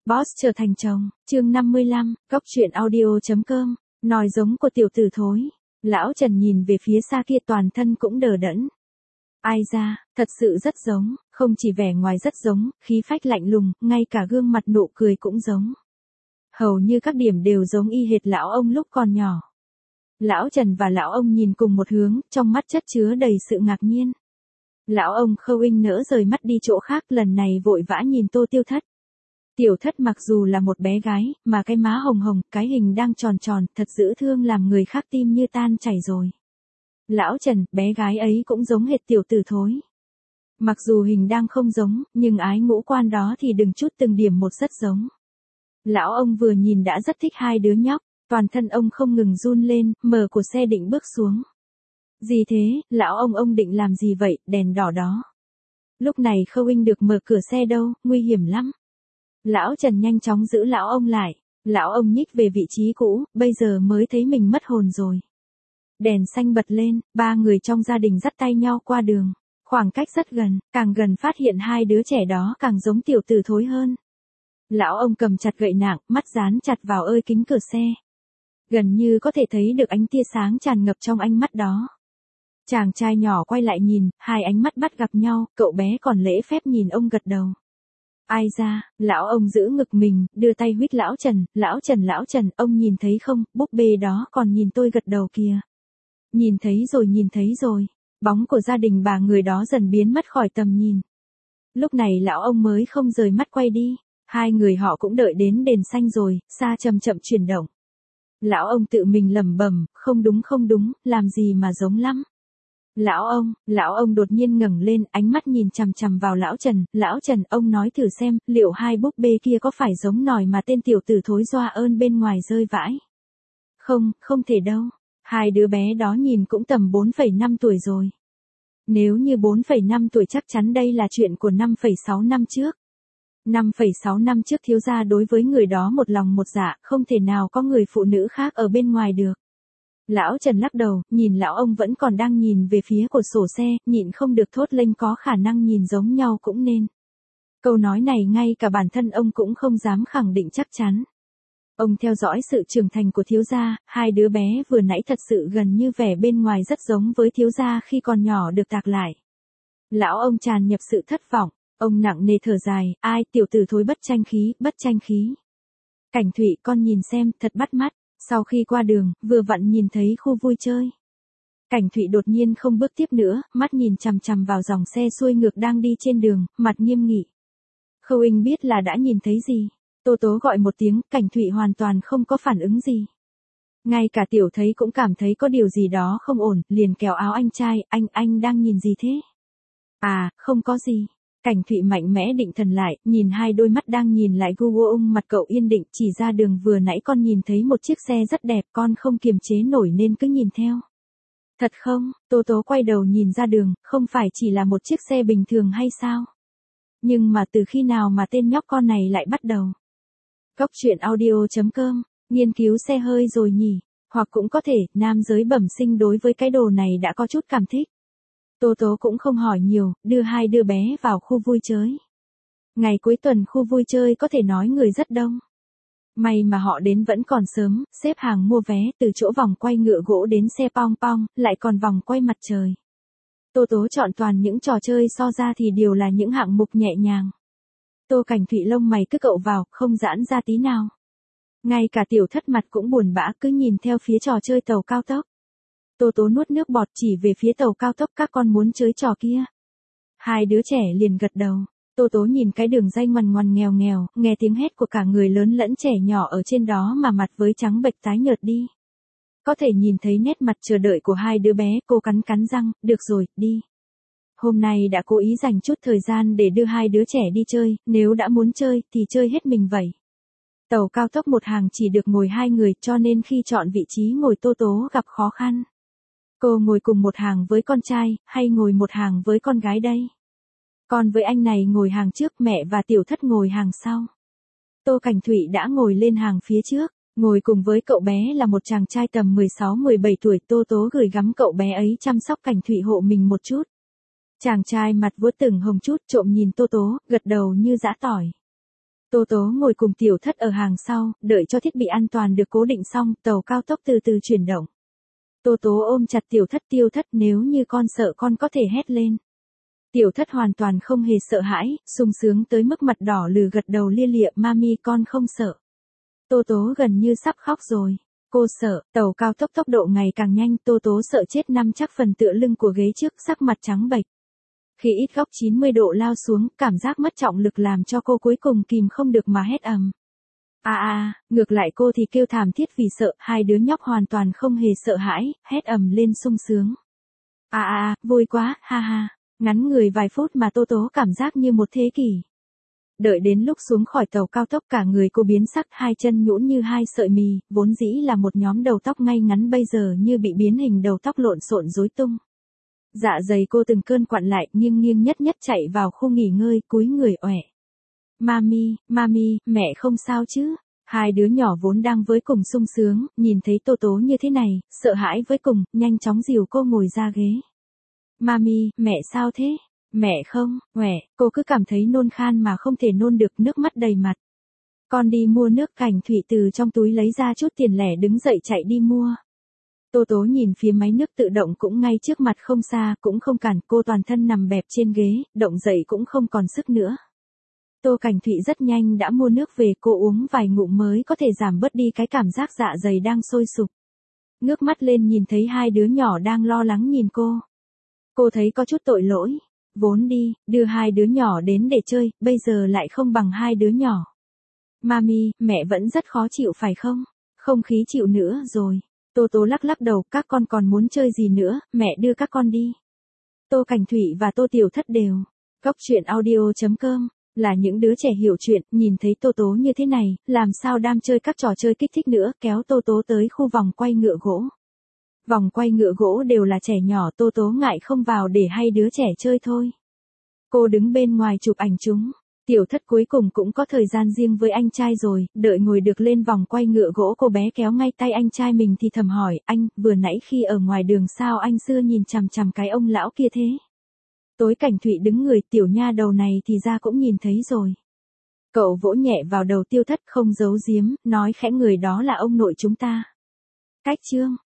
Boss trở thành chồng, chương 55, góc truyện audio.com, nói giống của tiểu tử thối. Lão Trần nhìn về phía xa kia toàn thân cũng đờ đẫn. Ai ra, thật sự rất giống, không chỉ vẻ ngoài rất giống, khí phách lạnh lùng, ngay cả gương mặt nụ cười cũng giống. Hầu như các điểm đều giống y hệt lão ông lúc còn nhỏ. Lão Trần và lão ông nhìn cùng một hướng, trong mắt chất chứa đầy sự ngạc nhiên. Lão ông Khâu Inh nỡ rời mắt đi chỗ khác, lần này vội vã nhìn Tô Tiêu Thất. Tiểu Thất mặc dù là một bé gái, mà cái má hồng hồng, cái hình đang tròn tròn, thật dễ thương làm người khác tim như tan chảy rồi. Lão Trần, bé gái ấy cũng giống hệt tiểu tử thối. Mặc dù hình đang không giống, nhưng ái ngũ quan đó thì đừng chút từng điểm một rất giống. Lão ông vừa nhìn đã rất thích hai đứa nhóc, toàn thân ông không ngừng run lên, mở của xe định bước xuống. Gì thế, lão ông định làm gì vậy, đèn đỏ đó. Lúc này Khâu Inh được mở cửa xe đâu, nguy hiểm lắm. Lão Trần nhanh chóng giữ lão ông lại, lão ông nhích về vị trí cũ, bây giờ mới thấy mình mất hồn rồi. Đèn xanh bật lên, ba người trong gia đình dắt tay nhau qua đường, khoảng cách rất gần, càng gần phát hiện hai đứa trẻ đó càng giống tiểu tử thối hơn. Lão ông cầm chặt gậy nặng, mắt dán chặt vào ơi kính cửa xe. Gần như có thể thấy được ánh tia sáng tràn ngập trong ánh mắt đó. Chàng trai nhỏ quay lại nhìn, hai ánh mắt bắt gặp nhau, cậu bé còn lễ phép nhìn ông gật đầu. Ai ra, lão ông giữ ngực mình, đưa tay huýt lão Trần, ông nhìn thấy không, búp bê đó còn nhìn tôi gật đầu kìa. Nhìn thấy rồi, bóng của gia đình bà người đó dần biến mất khỏi tầm nhìn. Lúc này lão ông mới không rời mắt quay đi, hai người họ cũng đợi đến đèn xanh rồi, xa chậm chậm chuyển động. Lão ông tự mình lẩm bẩm, không đúng, làm gì mà giống lắm. Lão ông đột nhiên ngẩng lên, ánh mắt nhìn chằm chằm vào lão Trần, ông nói thử xem, liệu hai búp bê kia có phải giống nòi mà tên tiểu tử thối doa ơn bên ngoài rơi vãi? Không thể đâu, hai đứa bé đó nhìn cũng tầm 4,5 tuổi rồi. Nếu như 4,5 tuổi chắc chắn đây là chuyện của 5,6 năm trước. 5,6 năm trước thiếu gia đối với người đó một lòng một dạ, không thể nào có người phụ nữ khác ở bên ngoài được. Lão Trần lắc đầu, nhìn lão ông vẫn còn đang nhìn về phía của sổ xe, nhịn không được thốt lên có khả năng nhìn giống nhau cũng nên. Câu nói này ngay cả bản thân ông cũng không dám khẳng định chắc chắn. Ông theo dõi sự trưởng thành của thiếu gia, hai đứa bé vừa nãy thật sự gần như vẻ bên ngoài rất giống với thiếu gia khi còn nhỏ được tạc lại. Lão ông tràn nhập sự thất vọng, ông nặng nề thở dài, ai tiểu tử thối bất tranh khí. Cảnh Thụy con nhìn xem, thật bắt mắt. Sau khi qua đường, vừa vặn nhìn thấy khu vui chơi. Cảnh Thụy đột nhiên không bước tiếp nữa, mắt nhìn chằm chằm vào dòng xe xuôi ngược đang đi trên đường, mặt nghiêm nghị. Khâu Inh biết là đã nhìn thấy gì. Tô Tố gọi một tiếng, Cảnh Thụy hoàn toàn không có phản ứng gì. Ngay cả Tiểu Thấy cũng cảm thấy có điều gì đó không ổn, liền kéo áo anh trai, anh đang nhìn gì thế? À, không có gì. Cảnh Thụy mạnh mẽ định thần lại, nhìn hai đôi mắt đang nhìn lại gu mặt cậu yên định, chỉ ra đường vừa nãy con nhìn thấy một chiếc xe rất đẹp, con không kiềm chế nổi nên cứ nhìn theo. Thật không? Tô Tố quay đầu nhìn ra đường, không phải chỉ là một chiếc xe bình thường hay sao? Nhưng mà từ khi nào mà tên nhóc con này lại bắt đầu? Góc truyện audio.com, nghiên cứu xe hơi rồi nhỉ? Hoặc cũng có thể, nam giới bẩm sinh đối với cái đồ này đã có chút cảm thích. Tô Tố cũng không hỏi nhiều, đưa hai đứa bé vào khu vui chơi. Ngày cuối tuần khu vui chơi có thể nói người rất đông. May mà họ đến vẫn còn sớm, xếp hàng mua vé từ chỗ vòng quay ngựa gỗ đến xe pong pong, lại còn vòng quay mặt trời. Tô Tố chọn toàn những trò chơi so ra thì đều là những hạng mục nhẹ nhàng. Tô Cảnh Thụy lông mày cứ cậu vào, không giãn ra tí nào. Ngay cả Tiểu Thất mặt cũng buồn bã cứ nhìn theo phía trò chơi tàu cao tốc. Tô Tố nuốt nước bọt chỉ về phía tàu cao tốc các con muốn chơi trò kia. Hai đứa trẻ liền gật đầu. Tô Tố nhìn cái đường ray ngoằn ngoằn nghèo nghèo, nghe tiếng hét của cả người lớn lẫn trẻ nhỏ ở trên đó mà mặt với trắng bệch tái nhợt đi. Có thể nhìn thấy nét mặt chờ đợi của hai đứa bé, cô cắn răng, được rồi, đi. Hôm nay đã cố ý dành chút thời gian để đưa hai đứa trẻ đi chơi, nếu đã muốn chơi thì chơi hết mình vậy. Tàu cao tốc một hàng chỉ được ngồi hai người cho nên khi chọn vị trí ngồi Tô Tố gặp khó khăn. Cô ngồi cùng một hàng với con trai, hay ngồi một hàng với con gái đây? Con với anh này ngồi hàng trước, mẹ và Tiểu Thất ngồi hàng sau. Tô Cảnh Thụy đã ngồi lên hàng phía trước, ngồi cùng với cậu bé là một chàng trai tầm 16-17 tuổi. Tô Tố gửi gắm cậu bé ấy chăm sóc Cảnh Thụy hộ mình một chút. Chàng trai mặt vuốt từng hồng chút, trộm nhìn Tô Tố, gật đầu như giã tỏi. Tô Tố ngồi cùng Tiểu Thất ở hàng sau, đợi cho thiết bị an toàn được cố định xong, tàu cao tốc từ từ chuyển động. Tô Tố ôm chặt Tiểu Thất, nếu như con sợ con có thể hét lên. Tiểu Thất hoàn toàn không hề sợ hãi, sung sướng tới mức mặt đỏ lừ gật đầu lia lịa, mami con không sợ. Tô Tố gần như sắp khóc rồi. Cô sợ, tàu cao tốc tốc độ ngày càng nhanh, Tô Tố sợ chết nằm chắc phần tựa lưng của ghế trước, sắc mặt trắng bệch. Khi ít góc 90 độ lao xuống, cảm giác mất trọng lực làm cho cô cuối cùng kìm không được mà hét ầm. Ngược lại cô thì kêu thảm thiết vì sợ, hai đứa nhóc hoàn toàn không hề sợ hãi, hét ầm lên sung sướng. Vui quá, ha ha. Ngắn người vài phút mà Tô Tố cảm giác như một thế kỷ. Đợi đến lúc xuống khỏi tàu cao tốc cả người cô biến sắc, hai chân nhũn như hai sợi mì, vốn dĩ là một nhóm đầu tóc ngay ngắn bây giờ như bị biến hình đầu tóc lộn xộn rối tung. Dạ dày cô từng cơn quặn lại, nghiêng nghiêng nhất nhất chạy vào khu nghỉ ngơi, cúi người oẻ. Mami, mẹ không sao chứ? Hai đứa nhỏ vốn đang với cùng sung sướng, nhìn thấy Tô Tố như thế này, sợ hãi với cùng, nhanh chóng dìu cô ngồi ra ghế. Mami, mẹ sao thế? Mẹ không, cô cứ cảm thấy nôn khan mà không thể nôn được, nước mắt đầy mặt. Con đi mua nước. Cảnh Thụy từ trong túi lấy ra chút tiền lẻ đứng dậy chạy đi mua. Tô Tố nhìn phía máy nước tự động cũng ngay trước mặt không xa, cũng không cản, cô toàn thân nằm bẹp trên ghế, động dậy cũng không còn sức nữa. Tô Cảnh Thụy rất nhanh đã mua nước về, cô uống vài ngụm mới có thể giảm bớt đi cái cảm giác dạ dày đang sôi sục. Ngước mắt lên nhìn thấy hai đứa nhỏ đang lo lắng nhìn cô. Cô thấy có chút tội lỗi. Vốn đi, đưa hai đứa nhỏ đến để chơi, bây giờ lại không bằng hai đứa nhỏ. Mami, mẹ vẫn rất khó chịu phải không? Không khí chịu nữa rồi. Tô Tố lắc đầu, các con còn muốn chơi gì nữa, mẹ đưa các con đi. Tô Cảnh Thụy và Tô Tiểu Thất đều. Góc truyện audio.com là những đứa trẻ hiểu chuyện, nhìn thấy Tô Tố như thế này, làm sao đam chơi các trò chơi kích thích nữa, kéo Tô Tố tới khu vòng quay ngựa gỗ. Vòng quay ngựa gỗ đều là trẻ nhỏ, Tô Tố ngại không vào để hai đứa trẻ chơi thôi. Cô đứng bên ngoài chụp ảnh chúng. Tiểu Thất cuối cùng cũng có thời gian riêng với anh trai rồi, đợi ngồi được lên vòng quay ngựa gỗ cô bé kéo ngay tay anh trai mình thì thầm hỏi, anh, vừa nãy khi ở ngoài đường sao anh xưa nhìn chằm chằm cái ông lão kia thế? Tối Cảnh Thụy đứng người, tiểu nha đầu này thì ra cũng nhìn thấy rồi. Cậu vỗ nhẹ vào đầu Tiêu Thất không giấu giếm, nói khẽ người đó là ông nội chúng ta. Cách chương